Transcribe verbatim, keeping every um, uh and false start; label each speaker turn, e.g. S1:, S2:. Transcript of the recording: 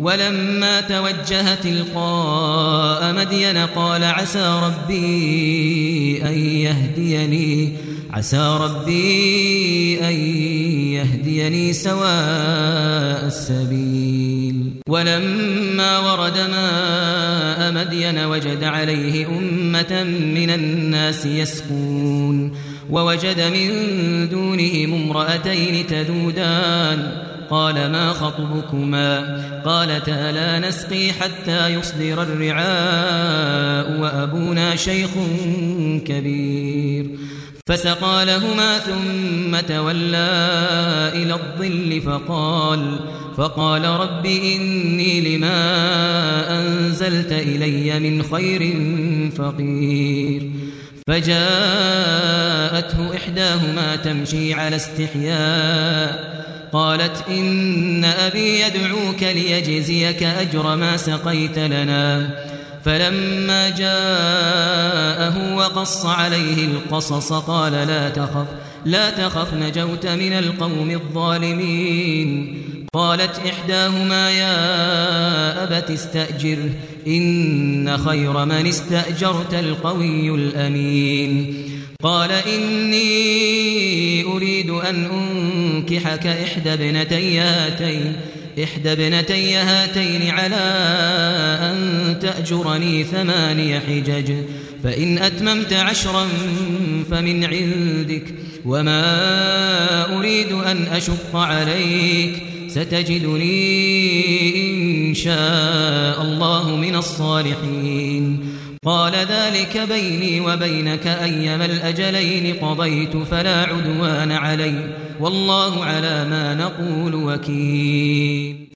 S1: ولما توجه تلقاء مدين قال عسى ربي أن يهديني عسى ربي أن يهديني سواء السبيل. ولما ورد ماء مدين وجد عليه أمة من الناس يسقون ووجد من دونهم امرأتين تذودان قال ما خطبكما قالتا لا نسقي حتى يصدر الرعاء وأبونا شيخ كبير فسقى لهما ثم تولى إلى الظل فقال فقال رب إني لما أنزلت إلي من خير فقير. فجاءته إحداهما تمشي على استحياء قالت إن أبي يدعوك ليجزيك أجر ما سقيت لنا. فلما جاءه وقص عليه القصص قال لا تخف لا تخف نجوت من القوم الظالمين. قالت إحداهما يا أبت استأجر إن خير من استأجرت القوي الأمين. قال إني أريد أن أنكحك إحدى ابنتي هاتين إحدى ابنتي هاتين على أن تأجرني ثماني حجج فإن أتممت عشرا فمن عندك وما أريد أن أشق عليك ستجدني إن شاء الله من الصالحين. قال ذلك بيني وبينك أيما الأجلين قضيت فلا عدوان علي والله على ما نقول وكيل.